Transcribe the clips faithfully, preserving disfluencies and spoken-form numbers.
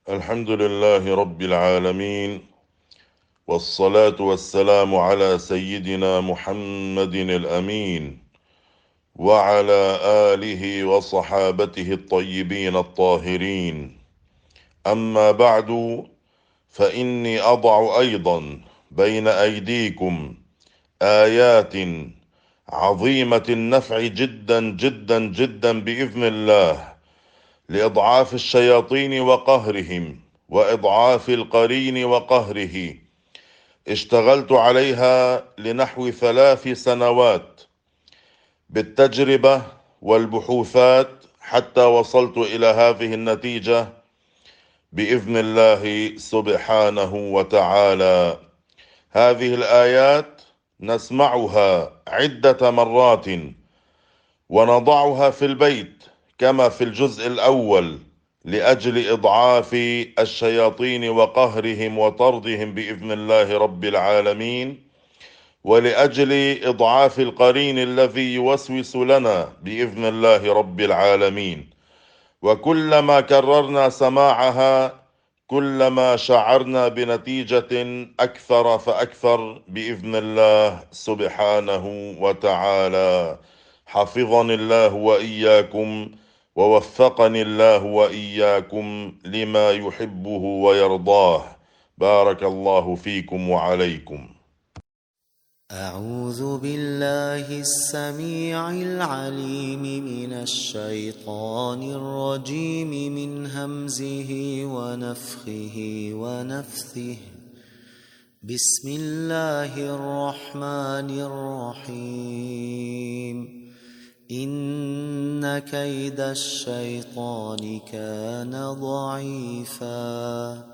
الحمد لله رب العالمين، والصلاة والسلام على سيدنا محمد الأمين وعلى آله وصحابته الطيبين الطاهرين. أما بعد، فإني أضع أيضا بين أيديكم آيات عظيمة النفع جدا جدا جدا بإذن الله، لإضعاف الشياطين وقهرهم وإضعاف القرين وقهره. اشتغلت عليها لنحو ثلاث سنوات بالتجربة والبحوثات حتى وصلت إلى هذه النتيجة بإذن الله سبحانه وتعالى. هذه الآيات نسمعها عدة مرات ونضعها في البيت كما في الجزء الأول لأجل إضعاف الشياطين وقهرهم وطردهم بإذن الله رب العالمين، ولأجل إضعاف القرين الذي يوسوس لنا بإذن الله رب العالمين. وكلما كررنا سماعها كلما شعرنا بنتيجة أكثر فأكثر بإذن الله سبحانه وتعالى. حفظني الله وإياكم، ووفقني الله وإياكم لما يحبه ويرضاه. بارك الله فيكم وعليكم. أعوذ بالله السميع العليم من الشيطان الرجيم من همزه ونفخه ونفثه. بسم الله الرحمن الرحيم. إن كيد الشيطان كان ضعيفا.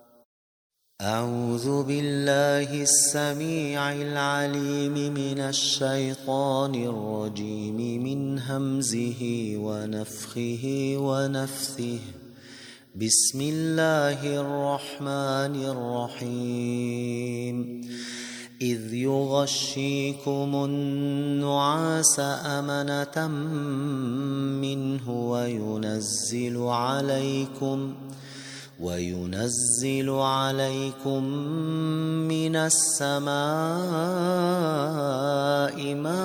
أعوذ بالله السميع العليم من الشيطان الرجيم من همزه ونفخه ونفثه. بسم الله الرحمن الرحيم. إذ يغشيكم النعاس أمنة منه وينزل عليكم وينزل عليكم من السماء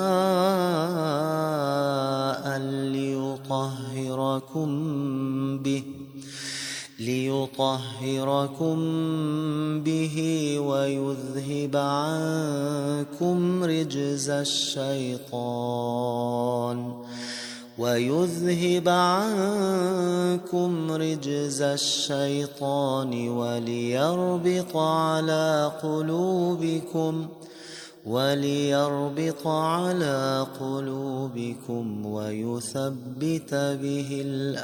ماء ليطهركم به ليطهركم به ويذهب عنكم رجز الشيطان ويذهب عنكم رجز الشيطان وليربط على قلوبكم وليربط على قلوبكم ويثبت به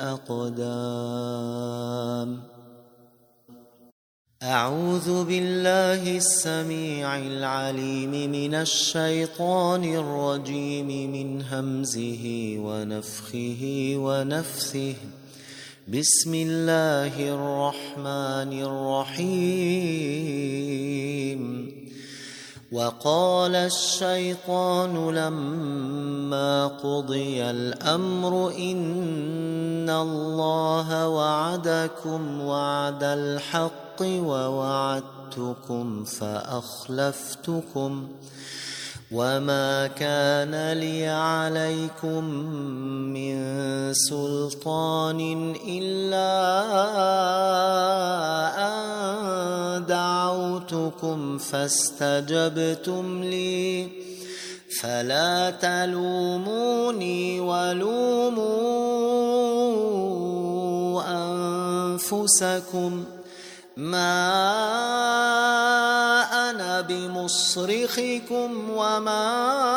الأقدام. أعوذ بالله السميع العليم من الشيطان الرجيم من همزه ونفخه ونفثه. بسم الله الرحمن الرحيم. وقال الشيطان لما قضي الأمر إن الله وعدكم وعد الحق ووعدتكم فأخلفتكم وما كان لي عليكم من سلطان إلا أن دعوتكم فاستجبتم لي فلا تلوموني ولوموا أنفسكم ما أنا بمصرخكم وما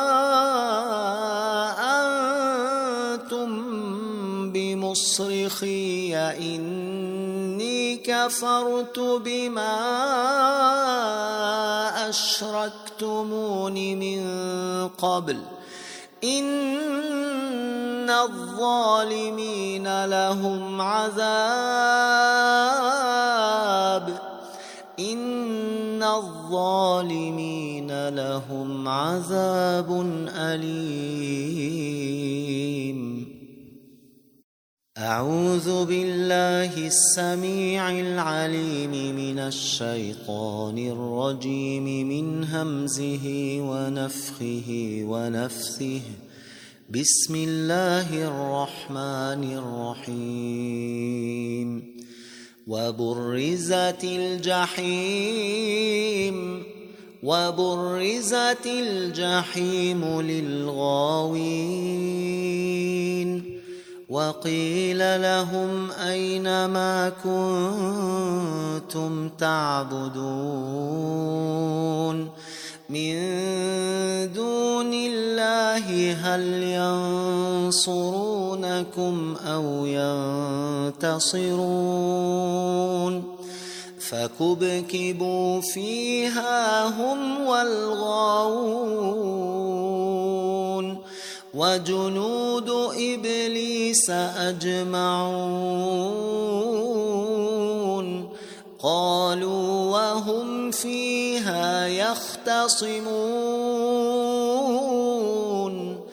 أنتم بمصرخي إني كفرت بما أشركتمون من قبل إن الظالمين لهم عذاب إن الظالمين لهم عذاب أليم. أعوذ بالله السميع العليم من الشيطان الرجيم من همزه ونفخه ونفثه. بسم الله الرحمن الرحيم. وبرزت الجحيم وبرزت الجحيم للغاوين وقيل لهم أين ما كنتم تعبدون من دون الله هل ينصرونكم أو ينتصرون فكبكبوا فيها هم والغاوون وجنود إبليس أجمعون قالوا وهم فيها يختصمون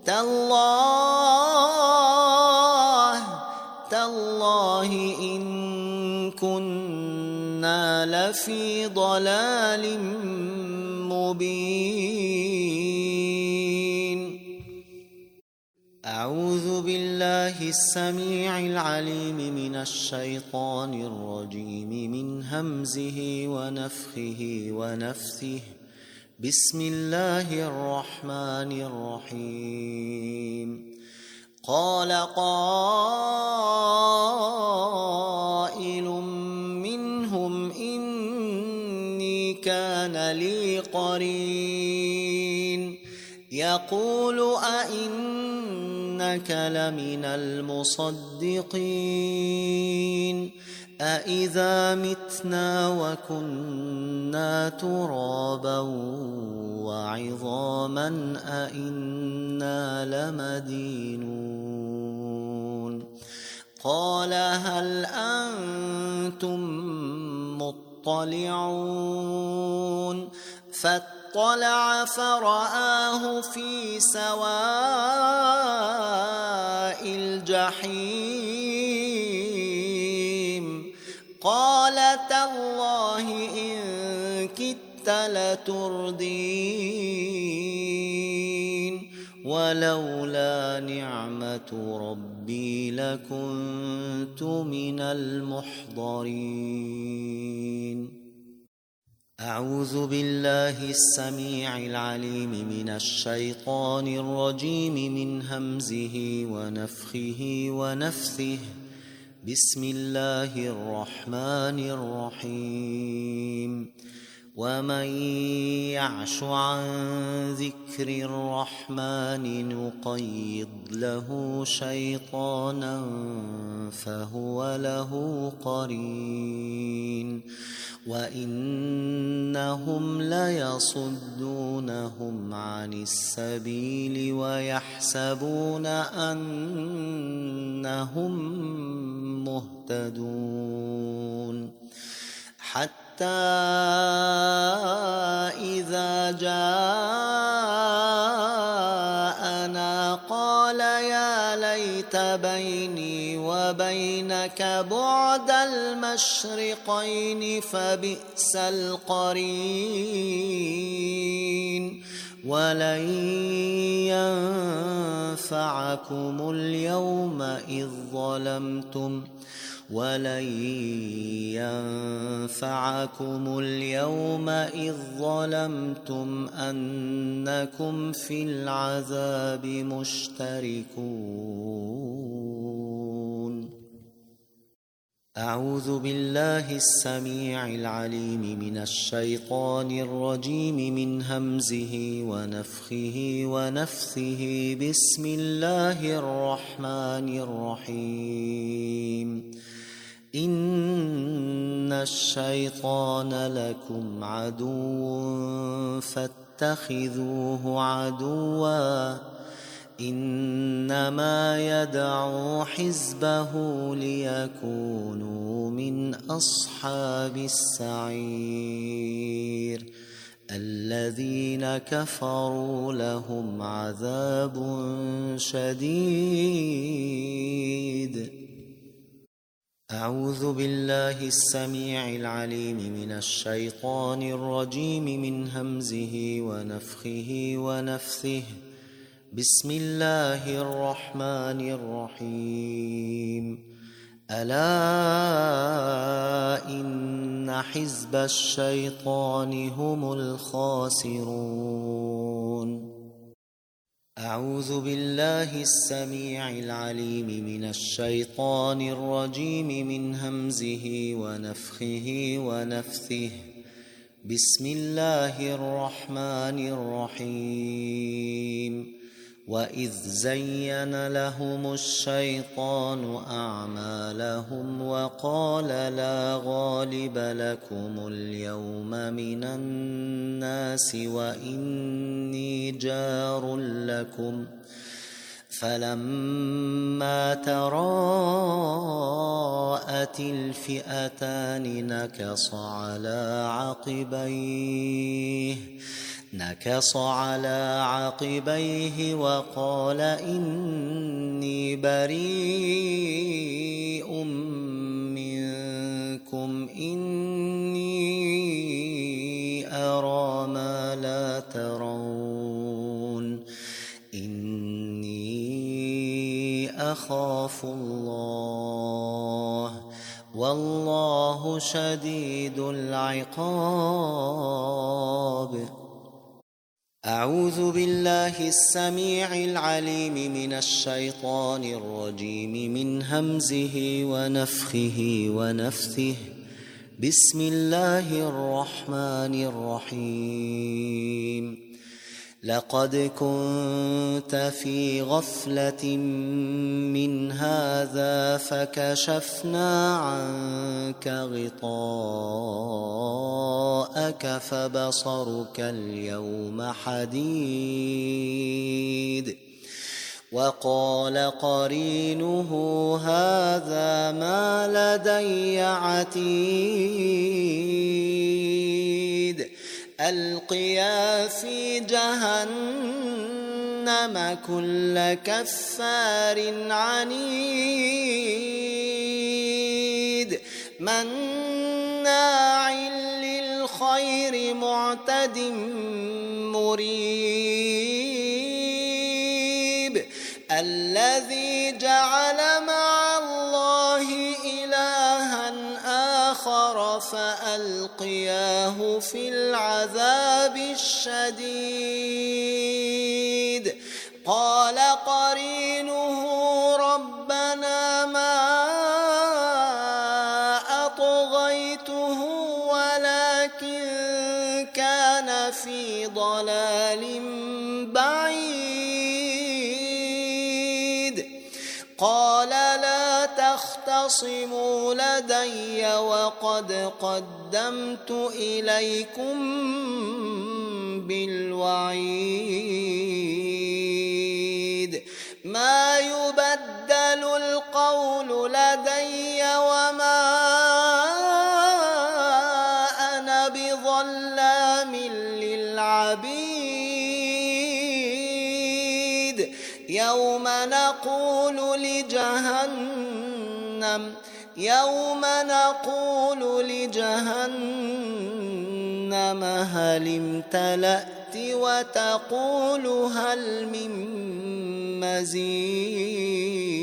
تالله تالله إن كنا لفي ضلال مبين. أعوذ بالله السميع العليم من الشيطان الرجيم من همزه ونفخه ونفثه. بسم الله الرحمن الرحيم. قال قائل منهم إني كان لي قرين يقول أئنك لمن المصدقين أإذا متنا وكنا ترابا وعظاما أإنا لمدينون قال هل أنتم مطلعون فاطلع فرآه في سواء الجحيم قال تالله إن كدت لتردين ولولا نعمة ربي لكنت من المحضرين. أعوذ بالله السميع العليم من الشيطان الرجيم من همزه ونفخه ونفثه. بسم الله الرحمن الرحيم. ومن يعش عن ذكر الرحمن نقيض له شيطانا فهو له قرين وإنهم ليصدونهم عن السبيل ويحسبون أنهم مهتدون حتى إذا جاءنا قال يا ليت بيني وبينك بعد المشرقين فبئس القرين ولن ينفعكم اليوم إذ ظلمتم ولن ينفعكم اليوم إذ ظلمتم أنكم في العذاب مشتركون. أعوذ بالله السميع العليم من الشيطان الرجيم من همزه ونفخه ونفثه. بسم الله الرحمن الرحيم. إن الشيطان لكم عدو فاتخذوه عدوا إنما يدعو حزبه ليكونوا من أصحاب السعير. الذين كفروا لهم عذاب شديد. أعوذ بالله السميع العليم من الشيطان الرجيم من همزه ونفخه ونفثه. بسم الله الرحمن الرحيم. ألا إن حزب الشيطان هم الخاسرون. أعوذ بالله السميع العليم من الشيطان الرجيم من همزه ونفخه ونفثه. بسم الله الرحمن الرحيم. وإذ زين لهم الشيطان أعمالهم وقال لا غالب لكم اليوم من الناس وإني جار لكم فلما تراءت الفئتان نكص على عقبيه نكص على عقبيه وقال إني بريء منكم إني أرى ما لا ترون إني أخاف الله والله شديد العقاب. أعوذ بالله السميع العليم من الشيطان الرجيم من همزه ونفخه ونفثه. بسم الله الرحمن الرحيم. لقد كنت في غفلة من هذا فكشفنا عنك غطاءك فبصرك اليوم حديد. وقال قرينه هذا ما لدي عتيد. ألقيا في جهنم كل كفار عنيد مناع للخير معتد مريب. الذي جعل مع الله إلها آخر فألقياه في العذاب الشديد. قال قرينه ربنا ما أطغيته ولكن كان في ضلال بعيد. قال لا تختصموا لدي وقد قدمت إليكم بالوعيد. ما يبدل القول لدي وما أنا بظلام للعبيد. يوم نقول لجهنم يوم نقول لجهنم هل امتلأت وتقول هل من مزيد.